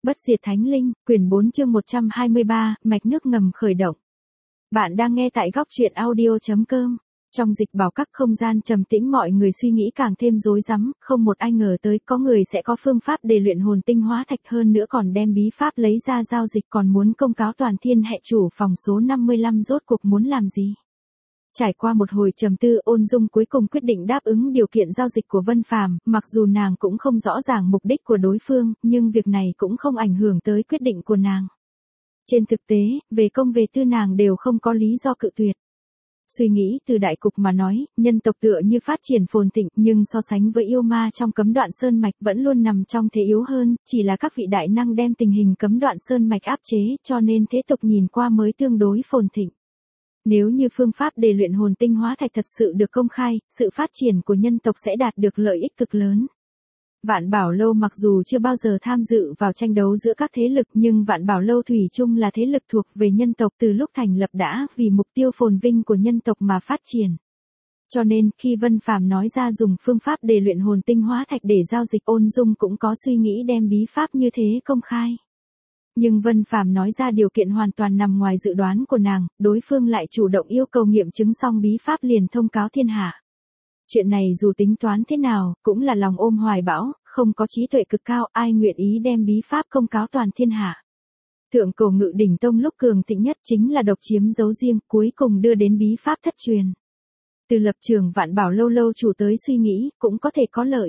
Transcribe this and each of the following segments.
Bất diệt thánh linh, quyển 4 chương 123, mạch nước ngầm khởi động. Bạn đang nghe tại góc truyện audio.com. Trong dịch bảo các không gian trầm tĩnh, mọi người suy nghĩ càng thêm rối rắm, không một ai ngờ tới có người sẽ có phương pháp để luyện hồn tinh hóa thạch, hơn nữa còn đem bí pháp lấy ra giao dịch, còn muốn công cáo toàn thiên hệ chủ phòng số 55 rốt cuộc muốn làm gì. Trải qua một hồi trầm tư, Ôn Dung cuối cùng quyết định đáp ứng điều kiện giao dịch của Vân Phàm, mặc dù nàng cũng không rõ ràng mục đích của đối phương, nhưng việc này cũng không ảnh hưởng tới quyết định của nàng. Trên thực tế, về công về tư nàng đều không có lý do cự tuyệt. Suy nghĩ từ đại cục mà nói, nhân tộc tựa như phát triển phồn thịnh, nhưng so sánh với yêu ma trong cấm đoạn sơn mạch vẫn luôn nằm trong thế yếu hơn, chỉ là các vị đại năng đem tình hình cấm đoạn sơn mạch áp chế, cho nên thế tục nhìn qua mới tương đối phồn thịnh. Nếu như phương pháp để luyện hồn tinh hóa thạch thật sự được công khai, sự phát triển của nhân tộc sẽ đạt được lợi ích cực lớn. Vạn Bảo Lâu mặc dù chưa bao giờ tham dự vào tranh đấu giữa các thế lực, nhưng Vạn Bảo Lâu thủy chung là thế lực thuộc về nhân tộc từ lúc thành lập, đã vì mục tiêu phồn vinh của nhân tộc mà phát triển. Cho nên, khi Vân Phàm nói ra dùng phương pháp để luyện hồn tinh hóa thạch để giao dịch, Ôn Dung cũng có suy nghĩ đem bí pháp như thế công khai. Nhưng Vân Phàm nói ra điều kiện hoàn toàn nằm ngoài dự đoán của nàng, đối phương lại chủ động yêu cầu nghiệm chứng xong bí pháp liền thông cáo thiên hạ. Chuyện này dù tính toán thế nào, cũng là lòng ôm hoài bão, không có trí tuệ cực cao, ai nguyện ý đem bí pháp công cáo toàn thiên hạ. Thượng cổ Ngự Đỉnh Tông lúc cường thịnh nhất chính là độc chiếm giấu riêng, cuối cùng đưa đến bí pháp thất truyền. Từ lập trường Vạn Bảo Lâu lâu chủ tới suy nghĩ, cũng có thể có lợi.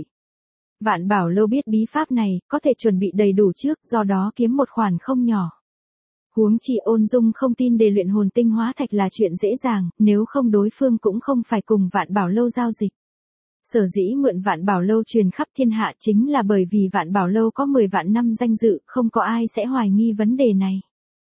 Vạn Bảo Lâu biết bí pháp này, có thể chuẩn bị đầy đủ trước, do đó kiếm một khoản không nhỏ. Huống chi Ôn Dung không tin để luyện hồn tinh hóa thạch là chuyện dễ dàng, nếu không đối phương cũng không phải cùng Vạn Bảo Lâu giao dịch. Sở dĩ mượn Vạn Bảo Lâu truyền khắp thiên hạ chính là bởi vì Vạn Bảo Lâu có 10 vạn năm danh dự, không có ai sẽ hoài nghi vấn đề này.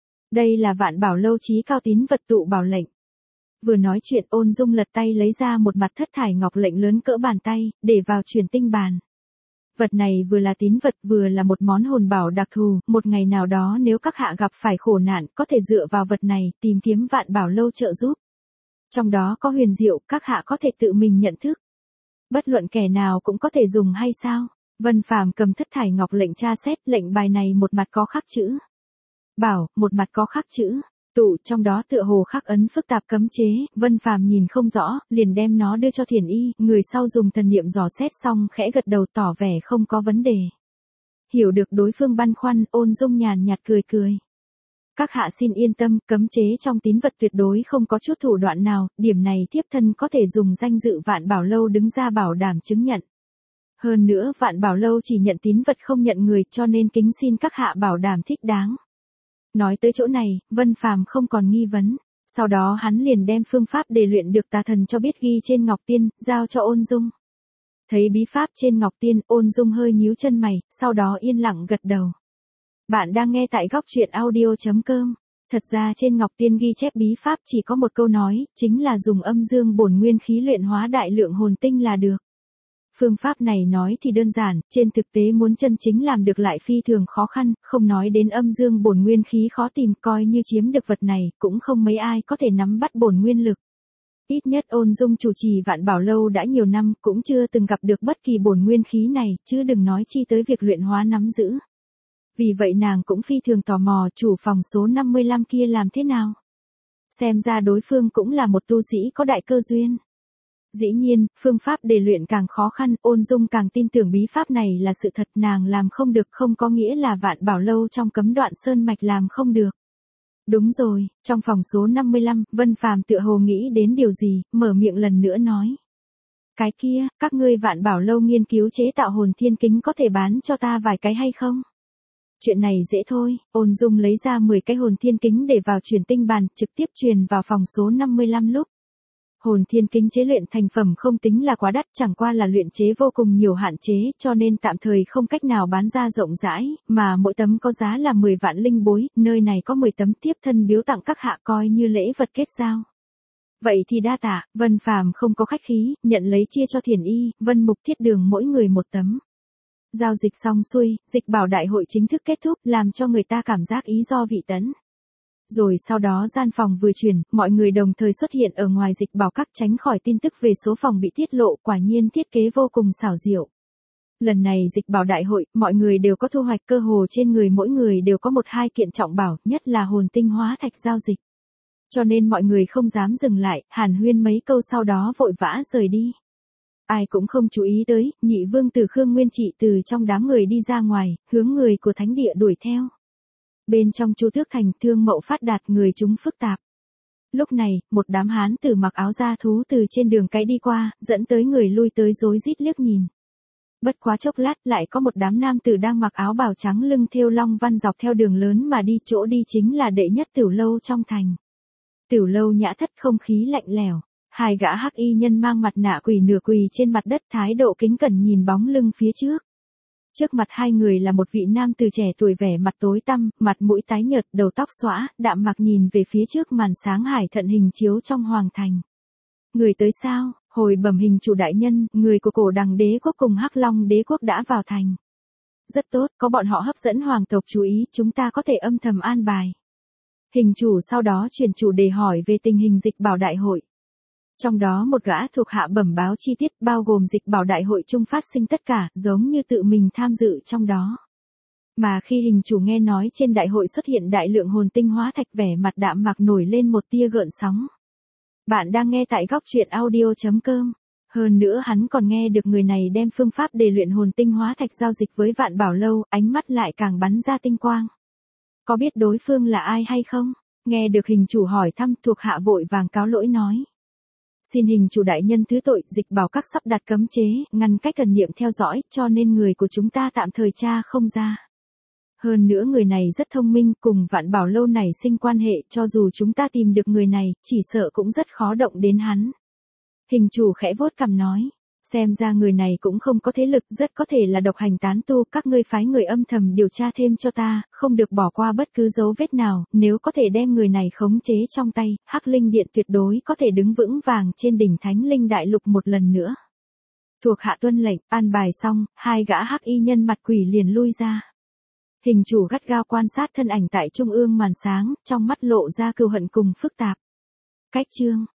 Đây là Vạn Bảo Lâu chí cao tín vật tụ bảo lệnh. Vừa nói chuyện, Ôn Dung lật tay lấy ra một mặt thất thải ngọc lệnh lớn cỡ bàn tay, để vào truyền tinh bàn. Vật này vừa là tín vật vừa là một món hồn bảo đặc thù, một ngày nào đó nếu các hạ gặp phải khổ nạn, có thể dựa vào vật này, tìm kiếm Vạn Bảo Lâu trợ giúp. Trong đó có huyền diệu, các hạ có thể tự mình nhận thức. Bất luận kẻ nào cũng có thể dùng hay sao? Vân Phàm cầm thất thải ngọc lệnh tra xét, lệnh bài này một mặt có khắc chữ bảo, một mặt có khắc chữ tụ, trong đó tựa hồ khắc ấn phức tạp cấm chế, Vân Phàm nhìn không rõ, liền đem nó đưa cho Thiền Y, người sau dùng thần niệm dò xét xong khẽ gật đầu tỏ vẻ không có vấn đề. Hiểu được đối phương băn khoăn, Ôn Dung nhàn nhạt cười cười. Các hạ xin yên tâm, cấm chế trong tín vật tuyệt đối không có chút thủ đoạn nào, điểm này thiếp thân có thể dùng danh dự Vạn Bảo Lâu đứng ra bảo đảm chứng nhận. Hơn nữa Vạn Bảo Lâu chỉ nhận tín vật không nhận người, cho nên kính xin các hạ bảo đảm thích đáng. Nói tới chỗ này, Vân Phàm không còn nghi vấn, sau đó hắn liền đem phương pháp để luyện được tà thần cho biết ghi trên ngọc tiên, giao cho Ôn Dung. Thấy bí pháp trên ngọc tiên, Ôn Dung hơi nhíu chân mày, sau đó yên lặng gật đầu. Bạn đang nghe tại góc truyện audio.com. Thật ra trên ngọc tiên ghi chép bí pháp chỉ có một câu nói, chính là dùng âm dương bổn nguyên khí luyện hóa đại lượng hồn tinh là được. Phương pháp này nói thì đơn giản, trên thực tế muốn chân chính làm được lại phi thường khó khăn, không nói đến âm dương bổn nguyên khí khó tìm, coi như chiếm được vật này, cũng không mấy ai có thể nắm bắt bổn nguyên lực. Ít nhất Ôn Dung chủ trì Vạn Bảo Lâu đã nhiều năm, cũng chưa từng gặp được bất kỳ bổn nguyên khí này, chứ đừng nói chi tới việc luyện hóa nắm giữ. Vì vậy nàng cũng phi thường tò mò chủ phòng số 55 kia làm thế nào. Xem ra đối phương cũng là một tu sĩ có đại cơ duyên. Dĩ nhiên, phương pháp để luyện càng khó khăn, Ôn Dung càng tin tưởng bí pháp này là sự thật, nàng làm không được không có nghĩa là Vạn Bảo Lâu trong cấm đoạn sơn mạch làm không được. Đúng rồi, trong phòng số 55, Vân Phàm tựa hồ nghĩ đến điều gì, mở miệng lần nữa nói. Cái kia, các ngươi Vạn Bảo Lâu nghiên cứu chế tạo hồn thiên kính có thể bán cho ta vài cái hay không? Chuyện này dễ thôi, Ôn Dung lấy ra 10 cái hồn thiên kính để vào truyền tinh bàn, trực tiếp truyền vào phòng số 55 lúc. Hồn thiên kính chế luyện thành phẩm không tính là quá đắt, chẳng qua là luyện chế vô cùng nhiều hạn chế, cho nên tạm thời không cách nào bán ra rộng rãi, mà mỗi tấm có giá là 10 vạn linh bối, nơi này có 10 tấm tiếp thân biếu tặng các hạ coi như lễ vật kết giao. Vậy thì đa tạ, Vân Phàm không có khách khí, nhận lấy chia cho Thiền Y, Vân Mục Thiết Đường mỗi người một tấm. Giao dịch xong xuôi, dịch bảo đại hội chính thức kết thúc, làm cho người ta cảm giác ý do vị tấn. Rồi sau đó gian phòng vừa chuyển, mọi người đồng thời xuất hiện ở ngoài dịch bảo các, tránh khỏi tin tức về số phòng bị tiết lộ, quả nhiên thiết kế vô cùng xảo diệu. Lần này dịch bảo đại hội, mọi người đều có thu hoạch, cơ hồ trên người mỗi người đều có 1-2 kiện trọng bảo, nhất là hồn tinh hóa thạch giao dịch. Cho nên mọi người không dám dừng lại, hàn huyên mấy câu sau đó vội vã rời đi. Ai cũng không chú ý tới, nhị vương tử Khương Nguyên Trị từ trong đám người đi ra ngoài, hướng người của thánh địa đuổi theo. Bên trong Chu Tước Thành, thương mậu phát đạt, người chúng phức tạp. Lúc này, một đám hán tử mặc áo da thú từ trên đường cái đi qua, dẫn tới người lui tới rối rít liếc nhìn. Bất quá chốc lát, lại có một đám nam tử đang mặc áo bào trắng lưng thêu long văn dọc theo đường lớn mà đi, chỗ đi chính là đệ nhất tiểu lâu trong thành. Tiểu lâu nhã thất, không khí lạnh lẽo. 2 gã hắc y nhân mang mặt nạ quỷ nửa quỳ trên mặt đất, thái độ kính cẩn nhìn bóng lưng phía trước. Trước mặt 2 người là một vị nam tử trẻ tuổi, vẻ mặt tối tăm, mặt mũi tái nhợt, đầu tóc xõa, đạm mạc nhìn về phía trước màn sáng hải thận hình chiếu trong hoàng thành. Người tới sao? Hồi bẩm hình chủ đại nhân, người của Cổ Đằng đế quốc cùng Hắc Long đế quốc đã vào thành. Rất tốt, có bọn họ hấp dẫn hoàng tộc chú ý, chúng ta có thể âm thầm an bài. Hình chủ sau đó chuyển chủ đề hỏi về tình hình dịch bảo đại hội. Trong đó một gã thuộc hạ bẩm báo chi tiết, bao gồm dịch bảo đại hội chung phát sinh tất cả, giống như tự mình tham dự trong đó. Mà khi hình chủ nghe nói trên đại hội xuất hiện đại lượng hồn tinh hóa thạch, vẻ mặt đạm mạc nổi lên một tia gợn sóng. Bạn đang nghe tại góc truyện audio.com. Hơn nữa hắn còn nghe được người này đem phương pháp để luyện hồn tinh hóa thạch giao dịch với Vạn Bảo Lâu, ánh mắt lại càng bắn ra tinh quang. Có biết đối phương là ai hay không? Nghe được hình chủ hỏi thăm, thuộc hạ vội vàng cáo lỗi nói. Xin hình chủ đại nhân thứ tội, dịch bảo các sắp đặt cấm chế, ngăn cách thần niệm theo dõi, cho nên người của chúng ta tạm thời tra không ra. Hơn nữa người này rất thông minh, cùng Vạn Bảo Lâu này sinh quan hệ, cho dù chúng ta tìm được người này, chỉ sợ cũng rất khó động đến hắn. Hình chủ khẽ vuốt cằm nói, xem ra người này cũng không có thế lực, rất có thể là độc hành tán tu, các ngươi phái người âm thầm điều tra thêm cho ta, không được bỏ qua bất cứ dấu vết nào, nếu có thể đem người này khống chế trong tay, Hắc Linh Điện tuyệt đối có thể đứng vững vàng trên đỉnh Thánh Linh Đại Lục một lần nữa. Thuộc hạ tuân lệnh, an bài xong, 2 gã hắc y nhân mặt quỷ liền lui ra. Hình chủ gắt gao quan sát thân ảnh tại trung ương màn sáng, trong mắt lộ ra cừu hận cùng phức tạp. Cách chương